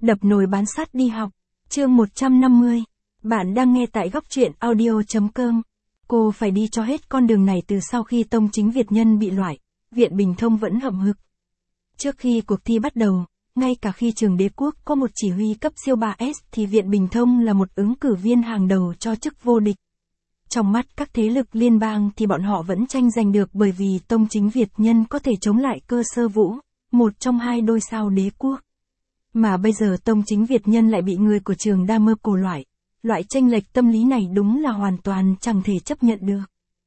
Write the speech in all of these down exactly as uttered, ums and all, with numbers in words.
Đập nồi bán sắt đi học. Chương một trăm năm mươi. Bạn đang nghe tại góc truyện audio chấm com. Cô phải đi cho hết con đường này từ sau khi Tông Chính Việt Nhân bị loại, Viện Bình Thông vẫn hậm hực. Trước khi cuộc thi bắt đầu, ngay cả khi trường Đế Quốc có một chỉ huy cấp siêu ba S thì Viện Bình Thông là một ứng cử viên hàng đầu cho chức vô địch. Trong mắt các thế lực liên bang thì bọn họ vẫn tranh giành được bởi vì Tông Chính Việt Nhân có thể chống lại Cơ Sơ Vũ, một trong hai đôi sao Đế Quốc. Mà bây giờ Tông Chính Việt Nhân lại bị người của trường Đa Mơ Cổ loại. Loại chênh lệch tâm lý này đúng là hoàn toàn chẳng thể chấp nhận được.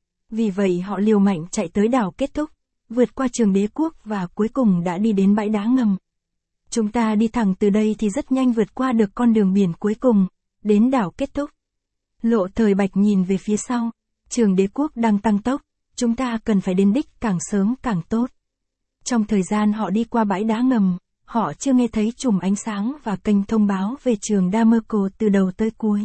Vì vậy họ liều mạnh chạy tới đảo kết thúc, vượt qua trường Đế Quốc và cuối cùng đã đi đến bãi đá ngầm. Chúng ta đi thẳng từ đây thì rất nhanh vượt qua được con đường biển cuối cùng, đến đảo kết thúc. Lộ Thời Bạch nhìn về phía sau, trường Đế Quốc đang tăng tốc, chúng ta cần phải đến đích càng sớm càng tốt. Trong thời gian họ đi qua bãi đá ngầm, họ chưa nghe thấy chùm ánh sáng và kênh thông báo về trường Đa Mơ Cổ từ đầu tới cuối.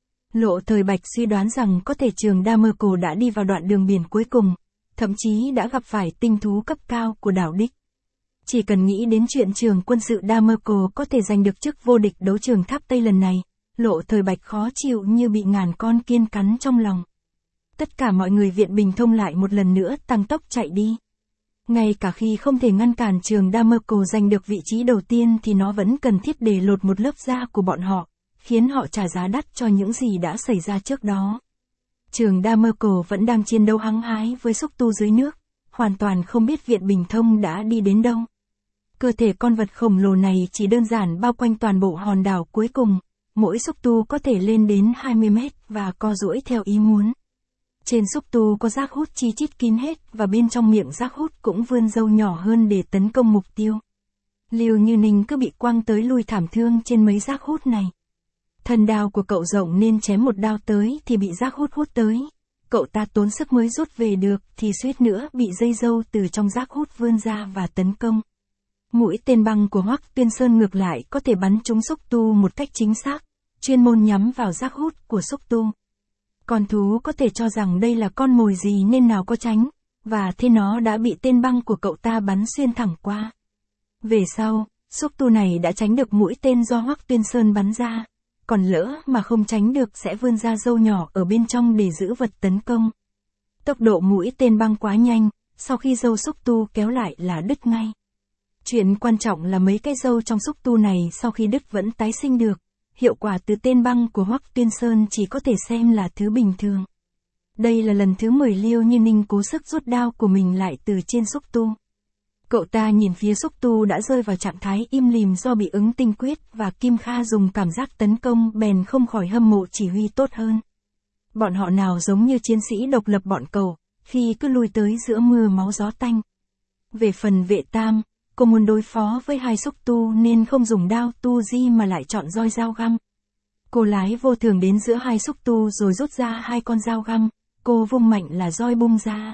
Lộ Thời Bạch suy đoán rằng có thể trường Đa Mơ Cổ đã đi vào đoạn đường biển cuối cùng, thậm chí đã gặp phải tinh thú cấp cao của đảo đích. Chỉ cần nghĩ đến chuyện trường quân sự Đa Mơ Cổ có thể giành được chức vô địch đấu trường Tháp Tây lần này, Lộ Thời Bạch khó chịu như bị ngàn con kiên cắn trong lòng. Tất cả mọi người Viện Bình Thông lại một lần nữa tăng tốc chạy đi. Ngay cả khi không thể ngăn cản trường Đa Mơ Cổ giành được vị trí đầu tiên thì nó vẫn cần thiết để lột một lớp da của bọn họ, khiến họ trả giá đắt cho những gì đã xảy ra trước đó. Trường Đa Mơ Cổ vẫn đang chiến đấu hăng hái với xúc tu dưới nước, hoàn toàn không biết Viện Bình Thông đã đi đến đâu. Cơ thể con vật khổng lồ này chỉ đơn giản bao quanh toàn bộ hòn đảo cuối cùng, mỗi xúc tu có thể lên đến hai mươi mét và co duỗi theo ý muốn. Trên xúc tu có rác hút chi chít kín hết và bên trong miệng rác hút cũng vươn râu nhỏ hơn để tấn công mục tiêu. Lưu Như Ninh cứ bị quăng tới lui thảm thương trên mấy rác hút này. Thân đao của cậu rộng nên chém một đao tới thì bị rác hút hút tới. Cậu ta tốn sức mới rút về được thì suýt nữa bị dây râu từ trong rác hút vươn ra và tấn công. Mũi tên băng của Hoắc Tuyên Sơn ngược lại có thể bắn trúng xúc tu một cách chính xác, chuyên môn nhắm vào rác hút của xúc tu. Con thú có thể cho rằng đây là con mồi gì nên nào có tránh, và thế nó đã bị tên băng của cậu ta bắn xuyên thẳng qua. Về sau, xúc tu này đã tránh được mũi tên do Hoắc Tuyên Sơn bắn ra, còn lỡ mà không tránh được sẽ vươn ra râu nhỏ ở bên trong để giữ vật tấn công. Tốc độ mũi tên băng quá nhanh, sau khi râu xúc tu kéo lại là đứt ngay. Chuyện quan trọng là mấy cái râu trong xúc tu này sau khi đứt vẫn tái sinh được. Hiệu quả từ tên băng của Hoắc Tuyên Sơn chỉ có thể xem là thứ bình thường. Đây là lần thứ mười Liêu Như Ninh cố sức rút đao của mình lại từ trên xúc tu. Cậu ta nhìn phía xúc tu đã rơi vào trạng thái im lìm do bị ứng tinh quyết và Kim Kha dùng cảm giác tấn công bèn không khỏi hâm mộ chỉ huy tốt hơn. Bọn họ nào giống như chiến sĩ độc lập bọn cậu, khi cứ lui tới giữa mưa máu gió tanh. Về phần Vệ Tam, cô muốn đối phó với hai xúc tu nên không dùng đao tu di mà lại chọn roi dao găm. Cô lái vô thường đến giữa hai xúc tu rồi rút ra hai con dao găm, cô vung mạnh là roi bung ra.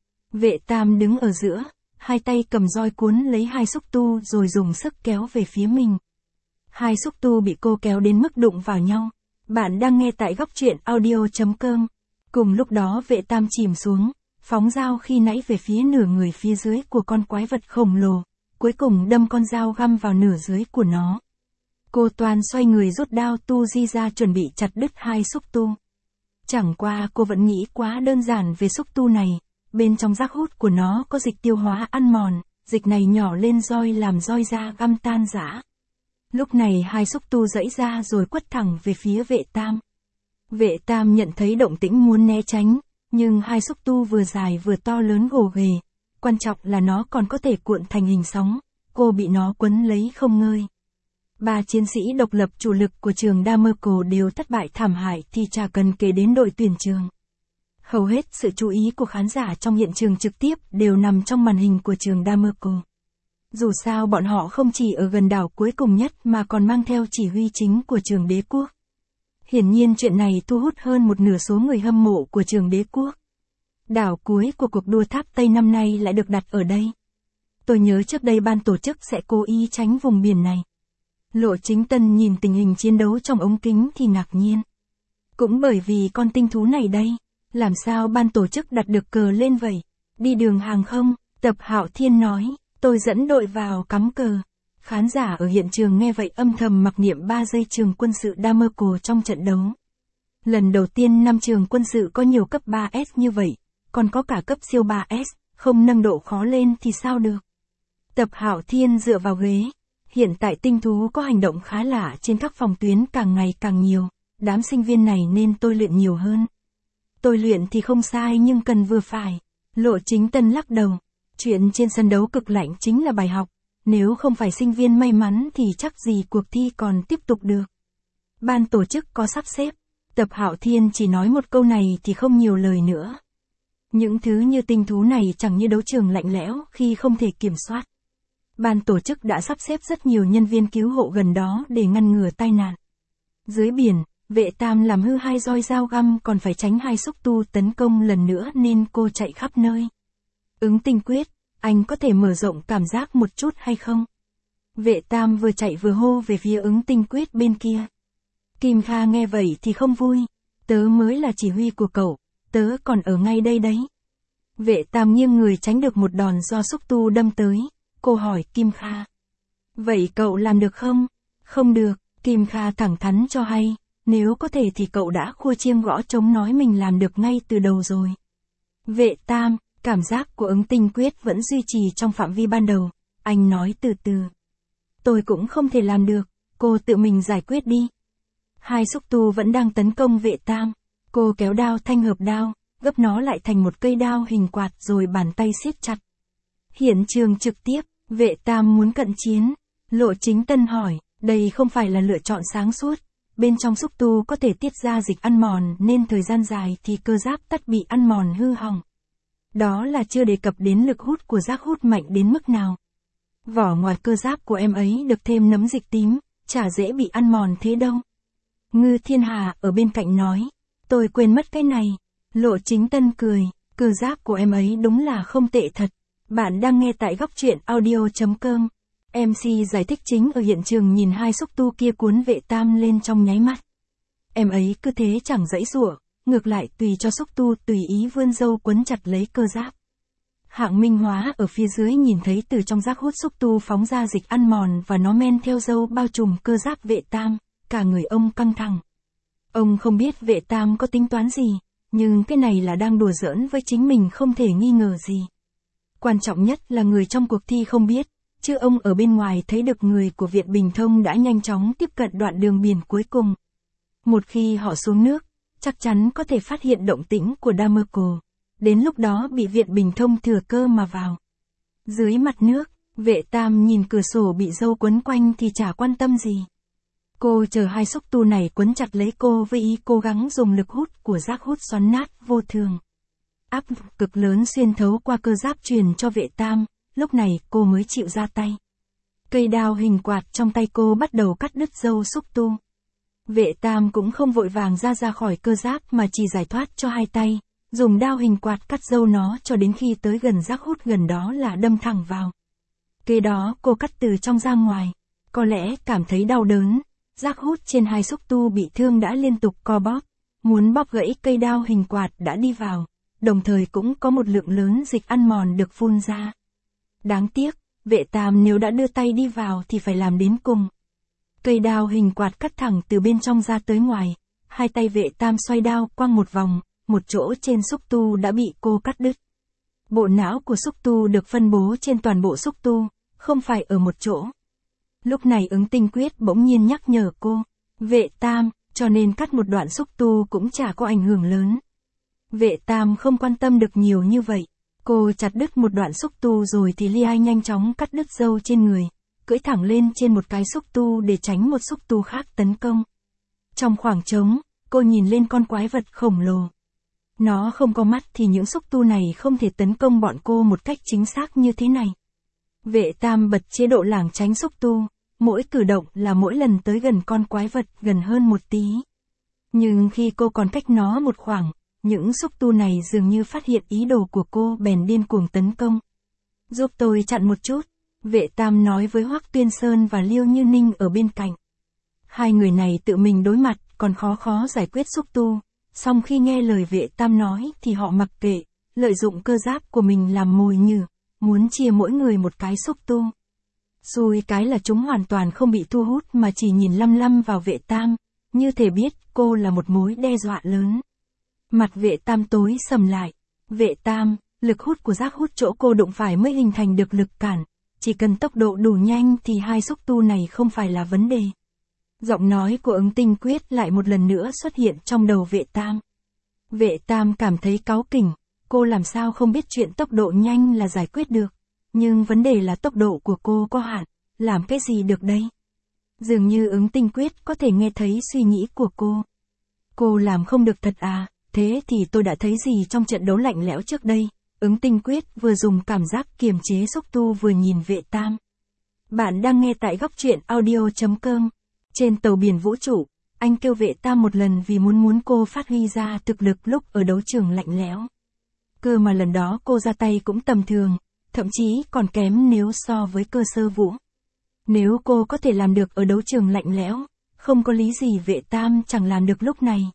Vệ Tam đứng ở giữa, hai tay cầm roi cuốn lấy hai xúc tu rồi dùng sức kéo về phía mình. Hai xúc tu bị cô kéo đến mức đụng vào nhau. Bạn đang nghe tại góc truyện audio chấm com. Cùng lúc đó Vệ Tam chìm xuống, phóng dao khi nãy về phía nửa người phía dưới của con quái vật khổng lồ. Cuối cùng đâm con dao găm vào nửa dưới của nó. Cô toàn xoay người rút đao tu di ra chuẩn bị chặt đứt hai xúc tu. Chẳng qua cô vẫn nghĩ quá đơn giản về xúc tu này, bên trong rác hút của nó có dịch tiêu hóa ăn mòn, dịch này nhỏ lên roi làm roi da găm tan rã. Lúc này hai xúc tu giãy ra rồi quất thẳng về phía Vệ Tam. Vệ Tam nhận thấy động tĩnh muốn né tránh, nhưng hai xúc tu vừa dài vừa to lớn gồ ghề. Quan trọng là nó còn có thể cuộn thành hình sóng, cô bị nó quấn lấy không ngơi. Ba chiến sĩ độc lập chủ lực của trường Đa Mơ Cổ đều thất bại thảm hại thì chả cần kể đến đội tuyển trường. Hầu hết sự chú ý của khán giả trong hiện trường trực tiếp đều nằm trong màn hình của trường Đa Mơ Cổ. Dù sao bọn họ không chỉ ở gần đảo cuối cùng nhất mà còn mang theo chỉ huy chính của trường Đế Quốc. Hiển nhiên chuyện này thu hút hơn một nửa số người hâm mộ của trường Đế Quốc. Đảo cuối của cuộc đua Tháp Tây năm nay lại được đặt ở đây. Tôi nhớ trước đây ban tổ chức sẽ cố ý tránh vùng biển này. Lộ Chính Tân nhìn tình hình chiến đấu trong ống kính thì ngạc nhiên. Cũng bởi vì con tinh thú này đây, làm sao ban tổ chức đặt được cờ lên vậy? Đi đường hàng không, Tập Hạo Thiên nói, tôi dẫn đội vào cắm cờ. Khán giả ở hiện trường nghe vậy âm thầm mặc niệm ba giây trường quân sự Damerco trong trận đấu. Lần đầu tiên năm trường quân sự có nhiều cấp ba S như vậy, còn có cả cấp siêu ba S, không nâng độ khó lên thì sao được. Tập Hạo Thiên dựa vào ghế. Hiện tại tinh thú có hành động khá lạ trên các phòng tuyến càng ngày càng nhiều, đám sinh viên này nên tôi luyện nhiều hơn. Tôi luyện thì không sai nhưng cần vừa phải. Lộ Chính Tân lắc đầu. Chuyện trên sân đấu cực lạnh chính là bài học, nếu không phải sinh viên may mắn thì chắc gì cuộc thi còn tiếp tục được. Ban tổ chức có sắp xếp. Tập Hạo Thiên chỉ nói một câu này thì không nhiều lời nữa. Những thứ như tinh thú này chẳng như đấu trường lạnh lẽo khi không thể kiểm soát. Ban tổ chức đã sắp xếp rất nhiều nhân viên cứu hộ gần đó để ngăn ngừa tai nạn. Dưới biển, Vệ Tam làm hư hai roi dao găm còn phải tránh hai xúc tu tấn công lần nữa nên cô chạy khắp nơi. Ứng Tinh Quyết, anh có thể mở rộng cảm giác một chút hay không? Vệ Tam vừa chạy vừa hô về phía Ứng Tinh Quyết bên kia. Kim Kha nghe vậy thì không vui. Tớ mới là chỉ huy của cậu, tớ còn ở ngay đây đấy. Vệ Tam nghiêng người tránh được một đòn do xúc tu đâm tới. Cô hỏi Kim Kha. Vậy cậu làm được không? Không được, Kim Kha thẳng thắn cho hay. Nếu có thể thì cậu đã khua chiêng gõ trống nói mình làm được ngay từ đầu rồi. Vệ Tam, cảm giác của Ứng Tinh Quyết vẫn duy trì trong phạm vi ban đầu. Anh nói từ từ. Tôi cũng không thể làm được, cô tự mình giải quyết đi. Hai xúc tu vẫn đang tấn công Vệ Tam. Cô kéo đao thanh hợp đao, gấp nó lại thành một cây đao hình quạt rồi bàn tay siết chặt. Hiện trường trực tiếp, Vệ Tam muốn cận chiến. Lộ Chính Tân hỏi, đây không phải là lựa chọn sáng suốt. Bên trong xúc tu có thể tiết ra dịch ăn mòn nên thời gian dài thì cơ giáp tất bị ăn mòn hư hỏng. Đó là chưa đề cập đến lực hút của giác hút mạnh đến mức nào. Vỏ ngoài cơ giáp của em ấy được thêm nấm dịch tím, chả dễ bị ăn mòn thế đâu. Ngư Thiên Hà ở bên cạnh nói, tôi quên mất cái này. Lộ Chính Tân cười, cơ giáp của em ấy đúng là không tệ thật. Bạn đang nghe tại góc truyện audio chấm com. em xê giải thích chính ở hiện trường nhìn hai xúc tu kia cuốn Vệ Tam lên trong nháy mắt. Em ấy cứ thế chẳng giãy giụa, ngược lại tùy cho xúc tu tùy ý vươn râu quấn chặt lấy cơ giáp. Hạng Minh Hóa ở phía dưới nhìn thấy từ trong giác hút xúc tu phóng ra dịch ăn mòn và nó men theo râu bao trùm cơ giáp Vệ Tam, cả người ông căng thẳng. Ông không biết Vệ Tam có tính toán gì, nhưng cái này là đang đùa giỡn với chính mình không thể nghi ngờ gì. Quan trọng nhất là người trong cuộc thi không biết, chứ ông ở bên ngoài thấy được người của Viện Bình Thông đã nhanh chóng tiếp cận đoạn đường biển cuối cùng. Một khi họ xuống nước, chắc chắn có thể phát hiện động tĩnh của Damerco. Đến lúc đó bị Viện Bình Thông thừa cơ mà vào. Dưới mặt nước, Vệ Tam nhìn cửa sổ bị râu quấn quanh thì chả quan tâm gì. Cô chờ hai xúc tu này quấn chặt lấy cô với ý cố gắng dùng lực hút của giác hút xoắn nát vô thường. Áp lực cực lớn xuyên thấu qua cơ giáp truyền cho Vệ Tam, lúc này cô mới chịu ra tay. Cây đao hình quạt trong tay cô bắt đầu cắt đứt râu xúc tu. Vệ Tam cũng không vội vàng ra ra khỏi cơ giáp mà chỉ giải thoát cho hai tay, dùng đao hình quạt cắt râu nó cho đến khi tới gần giác hút gần đó là đâm thẳng vào. Kế đó cô cắt từ trong ra ngoài, có lẽ cảm thấy đau đớn, giác hút trên hai xúc tu bị thương đã liên tục co bóp, muốn bóp gãy cây đao hình quạt đã đi vào, đồng thời cũng có một lượng lớn dịch ăn mòn được phun ra. Đáng tiếc, Vệ Tam nếu đã đưa tay đi vào thì phải làm đến cùng. Cây đao hình quạt cắt thẳng từ bên trong ra tới ngoài, hai tay Vệ Tam xoay đao quăng một vòng, một chỗ trên xúc tu đã bị cô cắt đứt. Bộ não của xúc tu được phân bố trên toàn bộ xúc tu, không phải ở một chỗ. Lúc này Ứng Tinh Quyết bỗng nhiên nhắc nhở cô, Vệ Tam, cho nên cắt một đoạn xúc tu cũng chả có ảnh hưởng lớn. Vệ Tam không quan tâm được nhiều như vậy. Cô chặt đứt một đoạn xúc tu rồi thì Li Ai nhanh chóng cắt đứt râu trên người, cưỡi thẳng lên trên một cái xúc tu để tránh một xúc tu khác tấn công. Trong khoảng trống, cô nhìn lên con quái vật khổng lồ. Nó không có mắt thì những xúc tu này không thể tấn công bọn cô một cách chính xác như thế này. Vệ Tam bật chế độ lảng tránh xúc tu, mỗi cử động là mỗi lần tới gần con quái vật gần hơn một tí. Nhưng khi cô còn cách nó một khoảng, những xúc tu này dường như phát hiện ý đồ của cô bèn điên cuồng tấn công. Giúp tôi chặn một chút, Vệ Tam nói với Hoắc Tuyên Sơn và Liêu Như Ninh ở bên cạnh. Hai người này tự mình đối mặt còn khó khó giải quyết xúc tu, song khi nghe lời Vệ Tam nói thì họ mặc kệ, lợi dụng cơ giáp của mình làm mồi nhử, muốn chia mỗi người một cái xúc tu. Xui cái là chúng hoàn toàn không bị thu hút mà chỉ nhìn lăm lăm vào vệ tam, như thể biết cô là một mối đe dọa lớn. Mặt vệ tam tối sầm lại. Vệ tam, lực hút của giác hút chỗ cô đụng phải mới hình thành được lực cản. Chỉ cần tốc độ đủ nhanh thì hai xúc tu này không phải là vấn đề. Giọng nói của Ứng Tinh Quyết lại một lần nữa xuất hiện trong đầu vệ tam. Vệ tam cảm thấy cáu kỉnh, cô làm sao không biết chuyện tốc độ nhanh là giải quyết được. Nhưng vấn đề là tốc độ của cô có hạn, làm cái gì được đây? Dường như Ứng Tinh Quyết có thể nghe thấy suy nghĩ của cô. Cô làm không được thật à, thế thì tôi đã thấy gì trong trận đấu lạnh lẽo trước đây? Ứng Tinh Quyết vừa dùng cảm giác kiềm chế xúc tu vừa nhìn vệ tam. Bạn đang nghe tại góc truyện audio chấm com. Trên tàu biển vũ trụ, anh kêu vệ tam một lần vì muốn muốn cô phát huy ra thực lực lúc ở đấu trường lạnh lẽo. Cơ mà lần đó cô ra tay cũng tầm thường, thậm chí còn kém nếu so với Cơ Sơ Vũ. Nếu cô có thể làm được ở đấu trường lạnh lẽo, không có lý gì vệ tam chẳng làm được lúc này.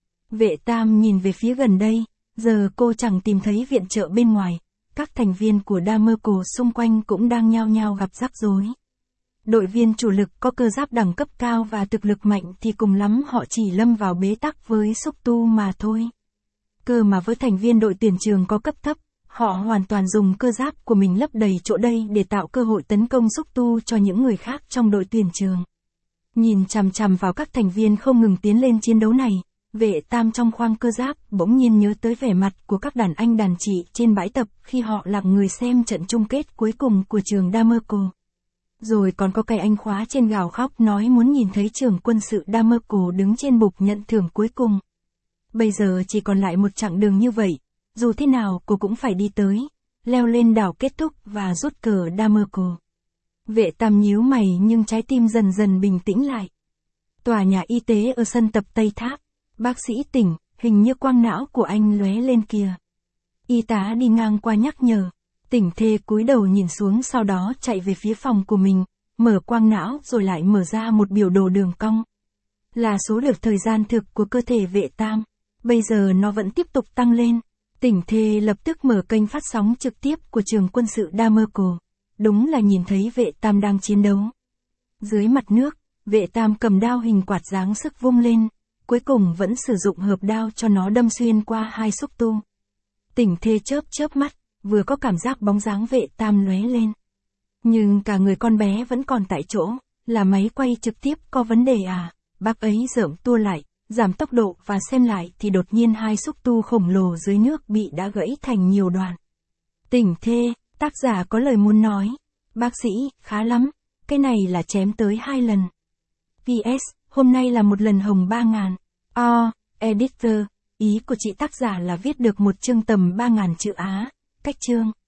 Vệ tam nhìn về phía gần đây, giờ cô chẳng tìm thấy viện trợ bên ngoài, các thành viên của Damerco xung quanh cũng đang nhao nhao gặp rắc rối. Đội viên chủ lực có cơ giáp đẳng cấp cao và thực lực mạnh thì cùng lắm họ chỉ lâm vào bế tắc với xúc tu mà thôi. Cơ mà với thành viên đội tuyển trường có cấp thấp, họ hoàn toàn dùng cơ giáp của mình lấp đầy chỗ đây để tạo cơ hội tấn công xúc tu cho những người khác trong đội tuyển trường. Nhìn chằm chằm vào các thành viên không ngừng tiến lên chiến đấu này, vệ tam trong khoang cơ giáp bỗng nhiên nhớ tới vẻ mặt của các đàn anh đàn chị trên bãi tập khi họ lặng người xem trận chung kết cuối cùng của trường Damerco. Rồi còn có cái anh khóa trên gào khóc nói muốn nhìn thấy trường quân sự Damerco đứng trên bục nhận thưởng cuối cùng. Bây giờ chỉ còn lại một chặng đường như vậy, dù thế nào cô cũng phải đi tới, leo lên đảo kết thúc và rút cờ Damerco. Vệ tam nhíu mày nhưng trái tim dần dần bình tĩnh lại. Tòa nhà y tế ở sân tập Tây Tháp, bác sĩ tỉnh, hình như quang não của anh lóe lên kìa. Y tá đi ngang qua nhắc nhở. Tỉnh thê cúi đầu nhìn xuống sau đó chạy về phía phòng của mình, mở quang não rồi lại mở ra một biểu đồ đường cong. Là số lượt thời gian thực của cơ thể vệ tam. Bây giờ nó vẫn tiếp tục tăng lên. Tỉnh thê lập tức mở kênh phát sóng trực tiếp của trường quân sự Damerco. Đúng là nhìn thấy vệ tam đang chiến đấu. Dưới mặt nước, vệ tam cầm đao hình quạt dáng sức vung lên, cuối cùng vẫn sử dụng hợp đao cho nó đâm xuyên qua hai xúc tu. Tỉnh thê chớp chớp mắt, vừa có cảm giác bóng dáng vệ tam lóe lên. Nhưng cả người con bé vẫn còn tại chỗ, là máy quay trực tiếp có vấn đề à? Bác ấy dởm tua lại, giảm tốc độ và xem lại thì đột nhiên hai xúc tu khổng lồ dưới nước bị đã gãy thành nhiều đoạn. Tỉnh thê, tác giả có lời muốn nói. Bác sĩ, khá lắm, cái này là chém tới hai lần. pê ét, hôm nay là một lần hồng ba ngàn. O, editor, ý của chị tác giả là viết được một chương tầm ba ngàn chữ Á. Cách chương.